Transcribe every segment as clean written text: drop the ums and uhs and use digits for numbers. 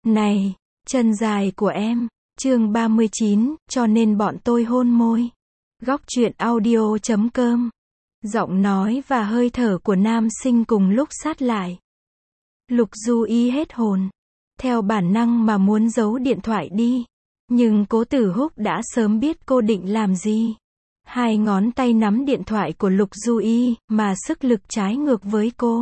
Này, chân dài của em. Chương 39, cho nên bọn tôi hôn môi. Góc truyện audio.com. Giọng nói và hơi thở của nam sinh cùng lúc sát lại. Lục Du Y hết hồn. Theo bản năng mà muốn giấu điện thoại đi. Nhưng Cố Tử Húc đã sớm biết cô định làm gì. Hai ngón tay nắm điện thoại của Lục Du Y, mà sức lực trái ngược với cô.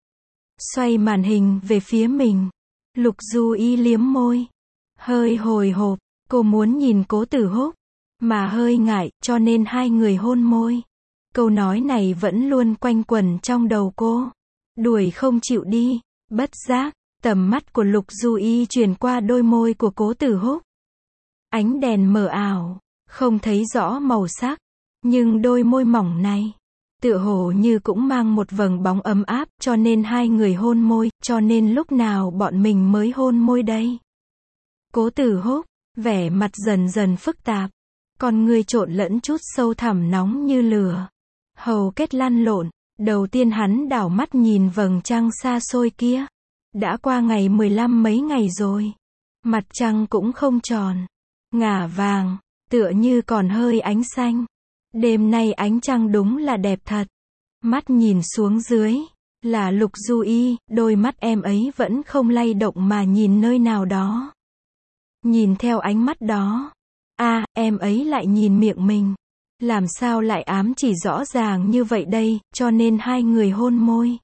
Xoay màn hình về phía mình. Lục Du Y liếm môi. Hơi hồi hộp, cô muốn nhìn Cố Tử Húc, mà hơi ngại, cho nên hai người hôn môi. Câu nói này vẫn luôn quanh quẩn trong đầu cô. Đuổi không chịu đi, bất giác, tầm mắt của Lục Du Y chuyển qua đôi môi của Cố Tử Húc. Ánh đèn mờ ảo, không thấy rõ màu sắc, nhưng đôi môi mỏng này, tựa hồ như cũng mang một vầng bóng ấm áp, cho nên hai người hôn môi, cho nên lúc nào bọn mình mới hôn môi đây? Cố Tử Húc, vẻ mặt dần dần phức tạp, con người trộn lẫn chút sâu thẳm nóng như lửa. Hầu kết lăn lộn, đầu tiên hắn đảo mắt nhìn vầng trăng xa xôi kia. Đã qua ngày 15 mấy ngày rồi. Mặt trăng cũng không tròn, ngả vàng, tựa như còn hơi ánh xanh. Đêm nay ánh trăng đúng là đẹp thật. Mắt nhìn xuống dưới, là Lục Du Y, đôi mắt em ấy vẫn không lay động mà nhìn nơi nào đó. Nhìn theo ánh mắt đó, em ấy lại nhìn miệng mình. Làm sao lại ám chỉ rõ ràng như vậy đây, cho nên hai người hôn môi.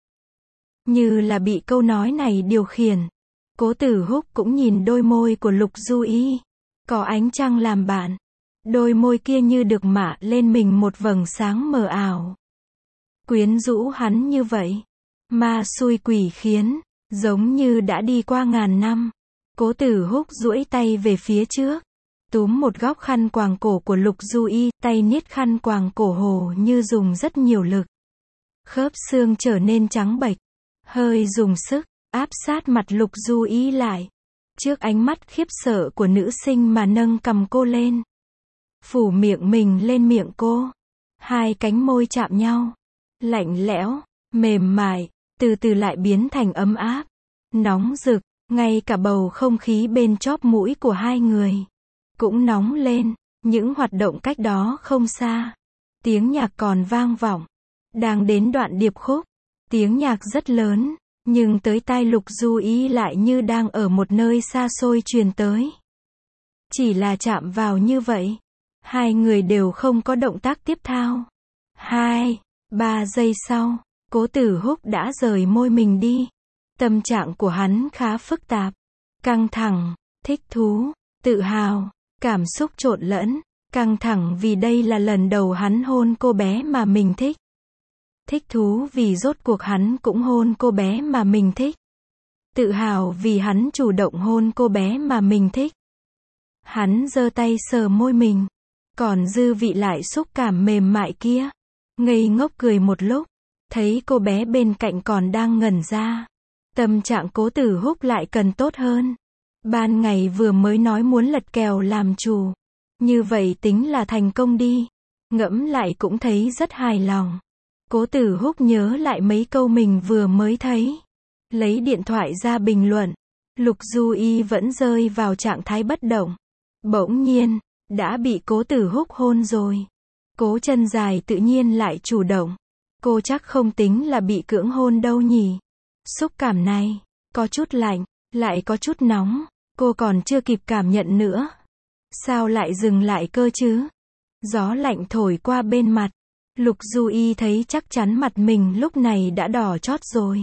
Như là bị câu nói này điều khiển. Cố Tử Húc cũng nhìn đôi môi của Lục Du Y. Có ánh trăng làm bạn. Đôi môi kia như được mạ lên mình một vầng sáng mờ ảo. Quyến rũ hắn như vậy. Ma xui quỷ khiến, giống như đã đi qua ngàn năm. Cố Tử Húc duỗi tay về phía trước, túm một góc khăn quàng cổ của Lục Du Y, tay niết khăn quàng cổ hồ như dùng rất nhiều lực. Khớp xương trở nên trắng bệch, hơi dùng sức, áp sát mặt Lục Du Y lại. Trước ánh mắt khiếp sợ của nữ sinh mà nâng cằm cô lên. Phủ miệng mình lên miệng cô. Hai cánh môi chạm nhau. Lạnh lẽo, mềm mại, từ từ lại biến thành ấm áp, nóng rực. Ngay cả bầu không khí bên chóp mũi của hai người cũng nóng lên. Những hoạt động cách đó không xa, tiếng nhạc còn vang vọng. Đang đến đoạn điệp khúc, tiếng nhạc rất lớn, nhưng tới tai Lục Du Y lại như đang ở một nơi xa xôi truyền tới. Chỉ là chạm vào như vậy, hai người đều không có động tác tiếp theo. 2-3 giây sau, Cố Tử Húc đã rời môi mình đi. Tâm trạng của hắn khá phức tạp, căng thẳng, thích thú, tự hào, cảm xúc trộn lẫn. Căng thẳng vì đây là lần đầu hắn hôn cô bé mà mình thích. Thích thú vì rốt cuộc hắn cũng hôn cô bé mà mình thích. Tự hào vì hắn chủ động hôn cô bé mà mình thích. Hắn giơ tay sờ môi mình, còn dư vị lại xúc cảm mềm mại kia. Ngây ngốc cười một lúc, thấy cô bé bên cạnh còn đang ngẩn ra. Tâm trạng Cố Tử Húc lại cần tốt hơn. Ban ngày vừa mới nói muốn lật kèo làm chủ. Như vậy tính là thành công đi. Ngẫm lại cũng thấy rất hài lòng. Cố Tử Húc nhớ lại mấy câu mình vừa mới thấy. Lấy điện thoại ra bình luận. Lục Du Y vẫn rơi vào trạng thái bất động. Bỗng nhiên, đã bị Cố Tử Húc hôn rồi. Cố chân dài tự nhiên lại chủ động. Cô chắc không tính là bị cưỡng hôn đâu nhỉ. Xúc cảm này, có chút lạnh, lại có chút nóng. Cô còn chưa kịp cảm nhận nữa. Sao lại dừng lại cơ chứ? Gió lạnh thổi qua bên mặt. Lục Du Y thấy chắc chắn mặt mình lúc này đã đỏ chót rồi.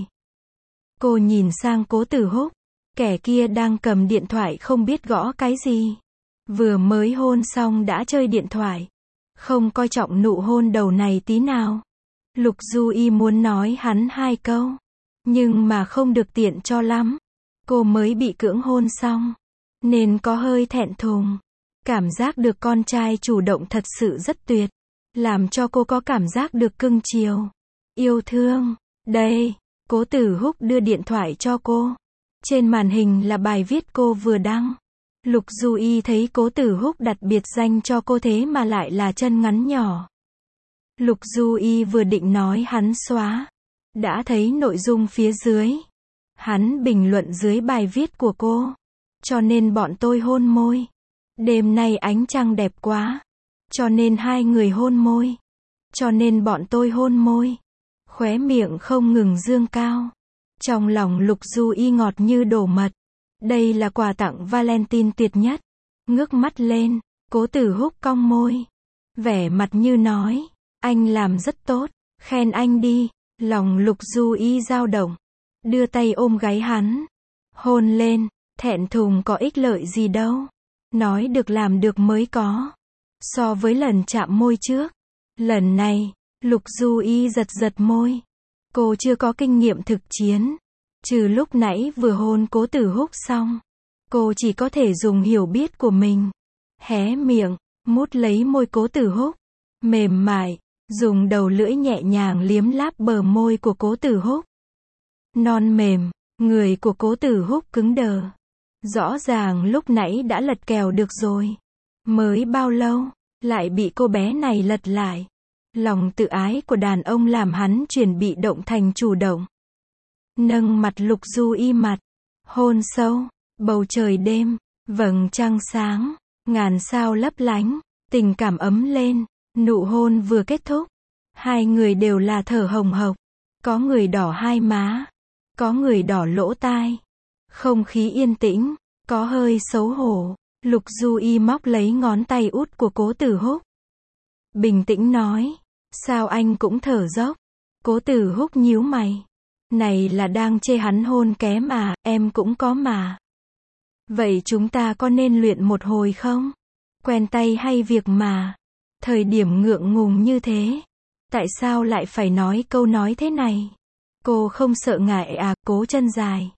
Cô nhìn sang Cố Tử Húc. Kẻ kia đang cầm điện thoại không biết gõ cái gì. Vừa mới hôn xong đã chơi điện thoại. Không coi trọng nụ hôn đầu này tí nào. Lục Du Y muốn nói hắn hai câu, nhưng mà không được tiện cho lắm. Cô mới bị cưỡng hôn xong, nên có hơi thẹn thùng. Cảm giác được con trai chủ động thật sự rất tuyệt. Làm cho cô có cảm giác được cưng chiều, yêu thương. Đây, Cố Tử Húc đưa điện thoại cho cô. Trên màn hình là bài viết cô vừa đăng. Lục Du Y thấy Cố Tử Húc đặt biệt danh cho cô thế mà lại là chân ngắn nhỏ. Lục Du Y vừa định nói hắn xóa, đã thấy nội dung phía dưới. Hắn bình luận dưới bài viết của cô. cho nên bọn tôi hôn môi. Đêm nay ánh trăng đẹp quá, cho nên hai người hôn môi. Cho nên bọn tôi hôn môi. Khóe miệng không ngừng dương cao. Trong lòng Lục Du Y ngọt như đổ mật. Đây là quà tặng Valentine tuyệt nhất. Ngước mắt lên, Cố Tử Húc cong môi. Vẻ mặt như nói, anh làm rất tốt, khen anh đi. Lòng Lục Du Y dao động. Đưa tay ôm gáy hắn. Hôn lên, thẹn thùng có ích lợi gì đâu. Nói được làm được mới có. So với lần chạm môi trước, lần này, Lục Du Y giật giật môi. Cô chưa có kinh nghiệm thực chiến. Trừ lúc nãy vừa hôn Cố Tử Húc xong. Cô chỉ có thể dùng hiểu biết của mình. Hé miệng, mút lấy môi Cố Tử Húc. Mềm mại, dùng đầu lưỡi nhẹ nhàng liếm láp bờ môi của Cố Tử Húc. Non mềm, người của Cố Tử Húc cứng đờ. Rõ ràng lúc nãy đã lật kèo được rồi. Mới bao lâu, lại bị cô bé này lật lại. Lòng tự ái của đàn ông làm hắn chuyển bị động thành chủ động. Nâng mặt Lục Du Y mặt. Hôn sâu, bầu trời đêm, vầng trăng sáng, ngàn sao lấp lánh, tình cảm ấm lên, nụ hôn vừa kết thúc. Hai người đều là thở hồng hộc. Có người đỏ hai má, có người đỏ lỗ tai. Không khí yên tĩnh, có hơi xấu hổ. Lục Du Y móc lấy ngón tay út của Cố Tử Húc. Bình tĩnh nói, sao anh cũng thở dốc? Cố Tử Húc nhíu mày. Này là đang chê hắn hôn kém à, em cũng có mà. Vậy chúng ta có nên luyện một hồi không? Quen tay hay việc mà. Thời điểm ngượng ngùng như thế. Tại sao lại phải nói câu nói thế này? Cô không sợ ngại à, Cố chân dài.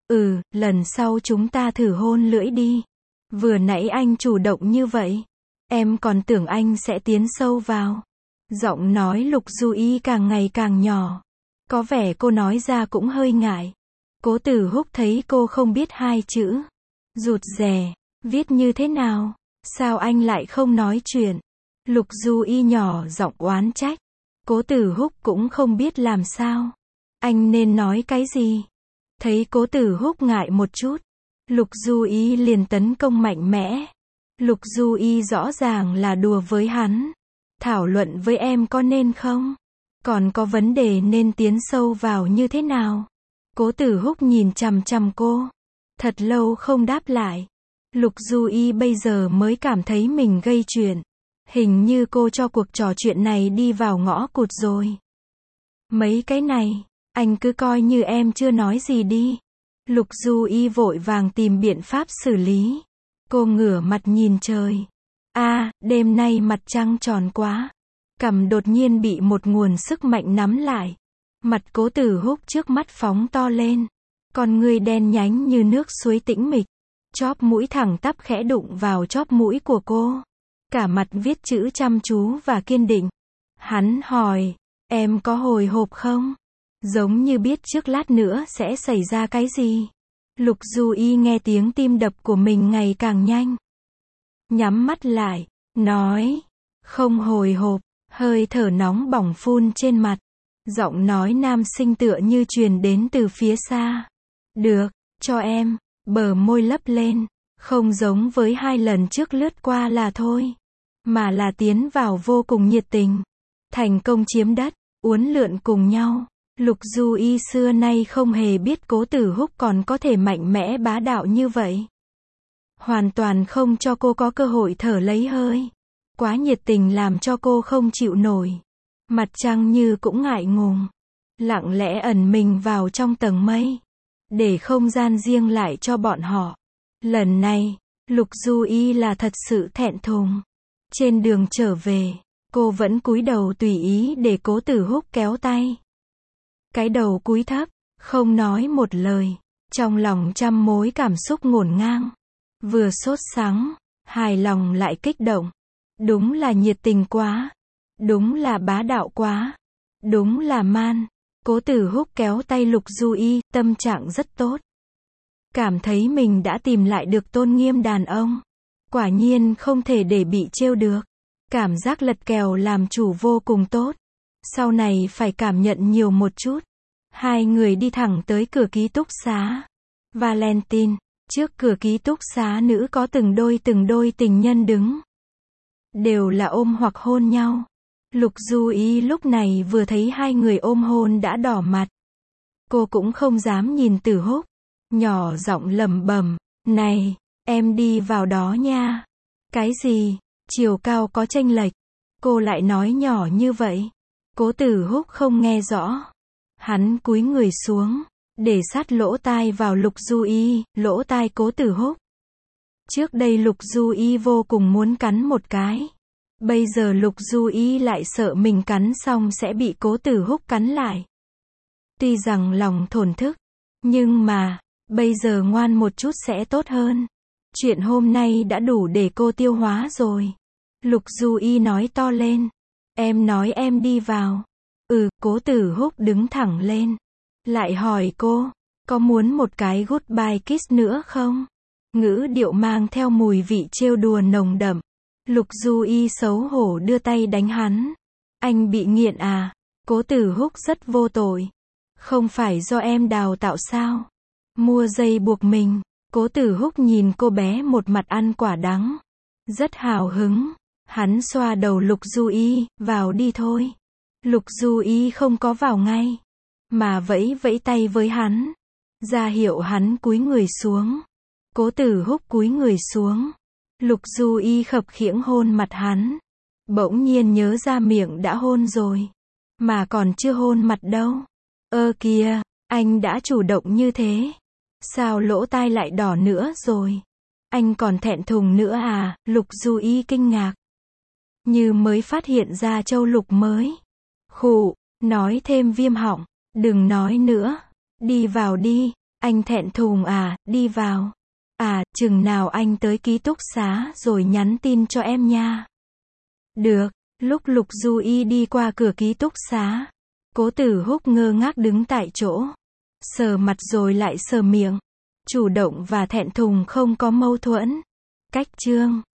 Lần sau chúng ta thử hôn lưỡi đi. Vừa nãy anh chủ động như vậy. Em còn tưởng anh sẽ tiến sâu vào. Giọng nói Lục Du Y càng ngày càng nhỏ. Có vẻ cô nói ra cũng hơi ngại. Cố Tử Húc thấy cô không biết hai chữ. Rụt rè, viết như thế nào? Sao anh lại không nói chuyện? Lục Du Y nhỏ giọng oán trách. Cố Tử Húc cũng không biết làm sao. Anh nên nói cái gì? Thấy Cố Tử Húc ngại một chút. Lục Du Y liền tấn công mạnh mẽ. Lục Du Y rõ ràng là đùa với hắn. Thảo luận với em có nên không? Còn có vấn đề nên tiến sâu vào như thế nào? Cố Tử Húc nhìn chằm chằm cô. Thật lâu không đáp lại. Lục Du Y bây giờ mới cảm thấy mình gây chuyện. Hình như cô cho cuộc trò chuyện này đi vào ngõ cụt rồi. Mấy cái này, anh cứ coi như em chưa nói gì đi. Lục Du Y vội vàng tìm biện pháp xử lý. Cô ngửa mặt nhìn trời. Đêm nay mặt trăng tròn quá. Cằm đột nhiên bị một nguồn sức mạnh nắm lại. Mặt Cố Tử Húc trước mắt phóng to lên. Con người đen nhánh như nước suối tĩnh mịch. Chóp mũi thẳng tắp khẽ đụng vào chóp mũi của cô. Cả mặt viết chữ chăm chú và kiên định. Hắn hỏi, em có hồi hộp không? Giống như biết trước lát nữa sẽ xảy ra cái gì. Lục Du Y nghe tiếng tim đập của mình ngày càng nhanh. Nhắm mắt lại, nói, không hồi hộp, hơi thở nóng bỏng phun trên mặt. Giọng nói nam sinh tựa như truyền đến từ phía xa. Được, cho em, bờ môi lấp lên, không giống với hai lần trước lướt qua là thôi. Mà là tiến vào vô cùng nhiệt tình. Thành công chiếm đất, uốn lượn cùng nhau. Lục Du Y xưa nay không hề biết Cố Tử Húc còn có thể mạnh mẽ bá đạo như vậy. Hoàn toàn không cho cô có cơ hội thở lấy hơi. Quá nhiệt tình làm cho cô không chịu nổi. Mặt trăng như cũng ngại ngùng. Lặng lẽ ẩn mình vào trong tầng mây. Để không gian riêng lại cho bọn họ. Lần này, Lục Du Y là thật sự thẹn thùng. Trên đường trở về, cô vẫn cúi đầu tùy ý để Cố Tử Húc kéo tay. Cái đầu cúi thấp, không nói một lời. Trong lòng trăm mối cảm xúc ngổn ngang. Vừa sốt sắng, hài lòng lại kích động. Đúng là nhiệt tình quá. Đúng là bá đạo quá. Đúng là man. Cố Tử Húc kéo tay Lục Du Y, tâm trạng rất tốt. Cảm thấy mình đã tìm lại được tôn nghiêm đàn ông. Quả nhiên không thể để bị trêu được. Cảm giác lật kèo làm chủ vô cùng tốt. Sau này phải cảm nhận nhiều một chút. Hai người đi thẳng tới cửa ký túc xá. Valentine, Trước cửa ký túc xá nữ có từng đôi tình nhân đứng. Đều là ôm hoặc hôn nhau. Lục Du Ý lúc này vừa thấy hai người ôm hôn đã đỏ mặt. Cô cũng không dám nhìn Tử Húc. Nhỏ giọng lẩm bẩm, này, em đi vào đó nha. Cái gì? Chiều cao có chênh lệch. Cô lại nói nhỏ như vậy. Cố Tử Húc không nghe rõ. Hắn cúi người xuống, để sát lỗ tai vào Lục Du Y, lỗ tai Cố Tử Húc. Trước đây Lục Du Y vô cùng muốn cắn một cái. Bây giờ Lục Du Y lại sợ mình cắn xong sẽ bị Cố Tử Húc cắn lại. Tuy rằng lòng thổn thức, nhưng mà, bây giờ ngoan một chút sẽ tốt hơn. Chuyện hôm nay đã đủ để cô tiêu hóa rồi. Lục Du Y nói to lên. Em nói em đi vào. Cố Tử Húc đứng thẳng lên. Lại hỏi cô, có muốn một cái goodbye kiss nữa không? Ngữ điệu mang theo mùi vị trêu đùa nồng đậm. Lục Du Y xấu hổ đưa tay đánh hắn. Anh bị nghiện à? Cố Tử Húc rất vô tội. Không phải do em đào tạo sao? Mua dây buộc mình. Cố Tử Húc nhìn cô bé một mặt ăn quả đắng. Rất hào hứng. Hắn xoa đầu Lục Du Y, vào đi thôi. Lục Du Y không có vào ngay, mà vẫy vẫy tay với hắn. Ra hiệu hắn cúi người xuống. Cố Tử Húc cúi người xuống. Lục Du Y khập khiễng hôn mặt hắn. Bỗng nhiên nhớ ra miệng đã hôn rồi. Mà còn chưa hôn mặt đâu. Kìa, anh đã chủ động như thế. Sao lỗ tai lại đỏ nữa rồi? Anh còn thẹn thùng nữa à? Lục Du Y kinh ngạc. Như mới phát hiện ra châu lục mới. Khụ, nói thêm viêm họng. Đừng nói nữa. Đi vào đi. Anh thẹn thùng à? Đi vào. Chừng nào anh tới ký túc xá rồi nhắn tin cho em nha. Được. Lúc Lục Du Y đi qua cửa ký túc xá, Cố Tử Húc ngơ ngác đứng tại chỗ. Sờ mặt rồi lại sờ miệng. Chủ động và thẹn thùng không có mâu thuẫn. Cách chương